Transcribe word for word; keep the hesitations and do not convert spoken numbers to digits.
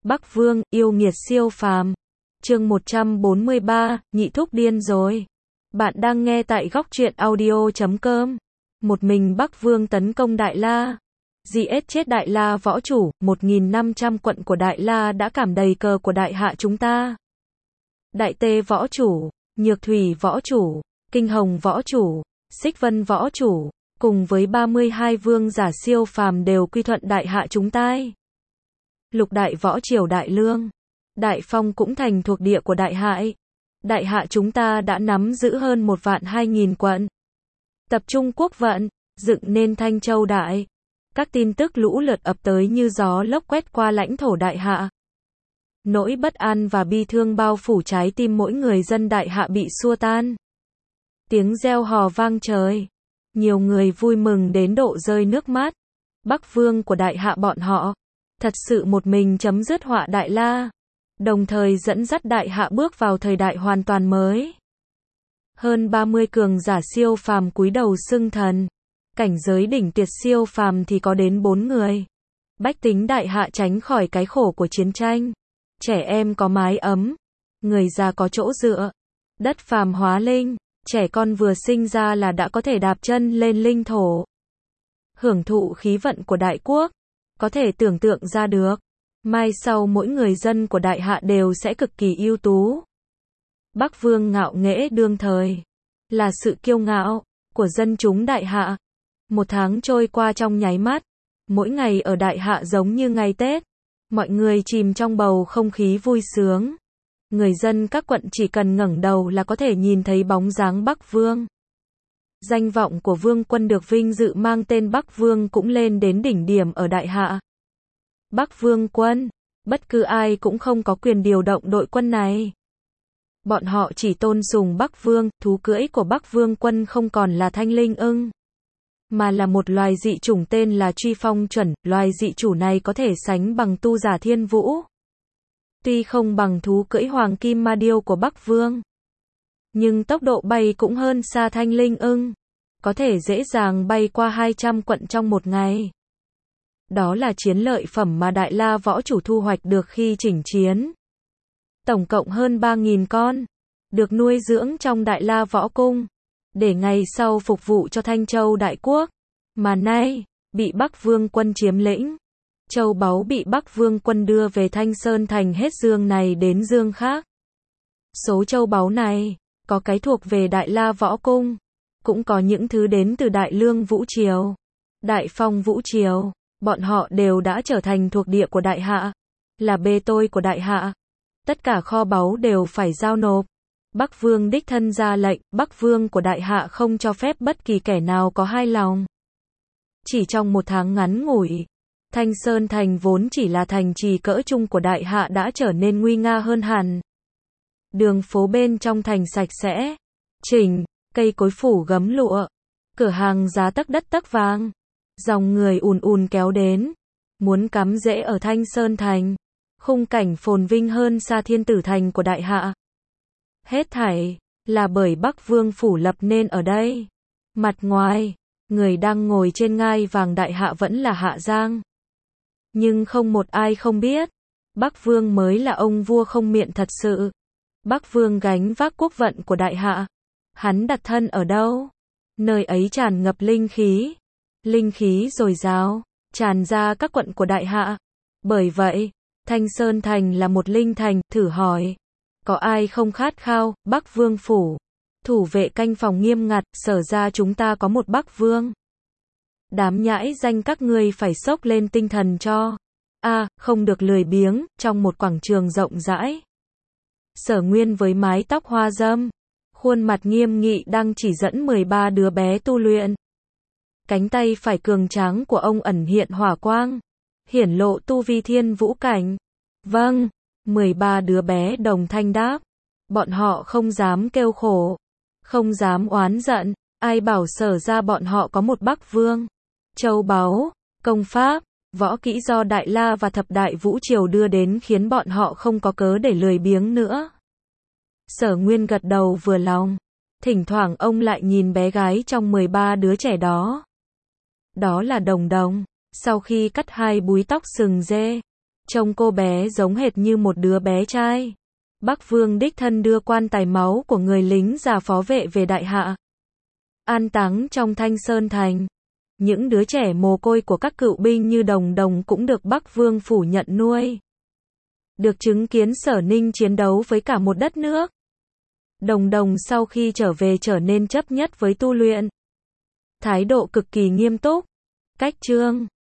Bắc Vương, yêu nghiệt siêu phàm. Chương một trăm bốn mươi ba, nhị thúc điên rồi. Bạn đang nghe tại góc truyện audio chấm com. Một mình Bắc Vương tấn công Đại La. giết chết Đại La võ chủ, một nghìn năm trăm quận của Đại La đã cảm đầy cờ của đại hạ chúng ta. Đại Tê võ chủ, Nhược Thủy võ chủ, Kinh Hồng võ chủ, Xích Vân võ chủ, cùng với ba mươi hai vương giả siêu phàm đều quy thuận đại hạ chúng ta. Lục đại võ triều Đại Lương, Đại Phong cũng thành thuộc địa của đại hạ. Đại hạ chúng ta đã nắm giữ hơn một vạn hai nghìn quận. Tập trung quốc vận, dựng nên Thanh Châu Đại. Các tin tức lũ lượt ập tới như gió lốc quét qua lãnh thổ đại hạ. Nỗi bất an và bi thương bao phủ trái tim mỗi người dân đại hạ bị xua tan. Tiếng reo hò vang trời. Nhiều người vui mừng đến độ rơi nước mắt. Bắc Vương của đại hạ bọn họ thật sự một mình chấm dứt họa Đại La, đồng thời dẫn dắt đại hạ bước vào thời đại hoàn toàn mới. Hơn ba mươi cường giả siêu phàm cúi đầu xưng thần. Cảnh giới đỉnh tuyệt siêu phàm thì có đến bốn người. Bách tính đại hạ tránh khỏi cái khổ của chiến tranh. Trẻ em có mái ấm, người già có chỗ dựa. Đất phàm hóa linh, trẻ con vừa sinh ra là đã có thể đạp chân lên linh thổ. Hưởng thụ khí vận của đại quốc, có thể tưởng tượng ra được. Mai sau mỗi người dân của đại hạ đều sẽ cực kỳ ưu tú. Bắc Vương ngạo nghễ đương thời, là sự kiêu ngạo của dân chúng đại hạ. Một tháng trôi qua trong nháy mắt, mỗi ngày ở đại hạ giống như ngày Tết. Mọi người chìm trong bầu không khí vui sướng. Người dân các quận chỉ cần ngẩng đầu là có thể nhìn thấy bóng dáng Bắc Vương. Danh vọng của vương quân được vinh dự mang tên Bắc Vương cũng lên đến đỉnh điểm ở đại hạ. Bắc Vương quân, bất cứ ai cũng không có quyền điều động đội quân này. Bọn họ chỉ tôn sùng Bắc Vương, thú cưỡi của Bắc Vương quân không còn là thanh linh ưng, mà là một loài dị chủng tên là truy phong chuẩn. Loài dị chủ này có thể sánh bằng tu giả thiên vũ. Tuy không bằng thú cưỡi hoàng kim ma điêu của Bắc Vương, nhưng tốc độ bay cũng hơn xa thanh linh ưng, có thể dễ dàng bay qua hai trăm quận trong một ngày. Đó là chiến lợi phẩm mà Đại La võ chủ thu hoạch được khi chỉnh chiến. Tổng cộng hơn ba nghìn con, được nuôi dưỡng trong Đại La võ cung, để ngày sau phục vụ cho Thanh Châu đại quốc, mà nay bị Bắc Vương quân chiếm lĩnh. Châu báu bị Bắc Vương quân đưa về Thanh Sơn thành hết dương này đến dương khác. Số châu báu này, có cái thuộc về Đại La võ cung, cũng có những thứ đến từ Đại Lương vũ triều, Đại Phong vũ triều. Bọn họ đều đã trở thành thuộc địa của đại hạ, là bê tôi của đại hạ. Tất cả kho báu đều phải giao nộp. Bắc Vương đích thân ra lệnh, Bắc Vương của đại hạ không cho phép bất kỳ kẻ nào có hai lòng. Chỉ trong một tháng ngắn ngủi, Thanh Sơn thành vốn chỉ là thành trì cỡ trung của đại hạ đã trở nên nguy nga hơn hẳn. Đường phố bên trong thành sạch sẽ, chỉnh, cây cối phủ gấm lụa, cửa hàng giá tấc đất tấc vàng. Dòng người ùn ùn kéo đến, muốn cắm rễ ở Thanh Sơn thành. Khung cảnh phồn vinh hơn xa Thiên Tử thành của đại hạ. Hết thảy là bởi Bắc Vương phủ lập nên ở đây. Mặt ngoài, người đang ngồi trên ngai vàng đại hạ vẫn là Hạ Giang. Nhưng không một ai không biết, Bắc Vương mới là ông vua không miệng thật sự. Bắc Vương gánh vác quốc vận của đại hạ. Hắn đặt thân ở đâu? Nơi ấy tràn ngập linh khí. Linh khí dồi dào, tràn ra các quận của đại hạ. Bởi vậy, Thanh Sơn thành là một linh thành. Thử hỏi, có ai không khát khao Bắc Vương phủ? Thủ vệ canh phòng nghiêm ngặt, sở ra chúng ta có một Bắc Vương. Đám nhãi danh các ngươi phải xốc lên tinh thần cho. A, à, không được lười biếng. Trong một quảng trường rộng rãi, Sở Nguyên với mái tóc hoa râm, khuôn mặt nghiêm nghị đang chỉ dẫn mười ba đứa bé tu luyện. Cánh tay phải cường tráng của ông ẩn hiện hỏa quang, hiển lộ tu vi thiên vũ cảnh. Vâng, mười ba đứa bé đồng thanh đáp. Bọn họ không dám kêu khổ, không dám oán giận. Ai bảo sở ra bọn họ có một Bắc Vương. Châu báu, công pháp, võ kỹ do Đại La và thập đại vũ triều đưa đến khiến bọn họ không có cớ để lười biếng nữa. Sở Nguyên gật đầu vừa lòng. Thỉnh thoảng ông lại nhìn bé gái trong mười ba đứa trẻ đó. Đó là Đồng Đồng. Sau khi cắt hai búi tóc sừng dê, Trông cô bé giống hệt như một đứa bé trai. Bắc Vương đích thân đưa quan tài máu của người lính già phó vệ về Đại Hạ, an táng trong Thanh Sơn Thành. Những đứa trẻ mồ côi của các cựu binh như Đồng Đồng cũng được Bắc Vương phủ nhận nuôi. Được chứng kiến Sở Ninh chiến đấu với cả một đất nước. Đồng Đồng sau khi trở về trở nên chấp nhất với tu luyện. Thái độ cực kỳ nghiêm túc. Cách chương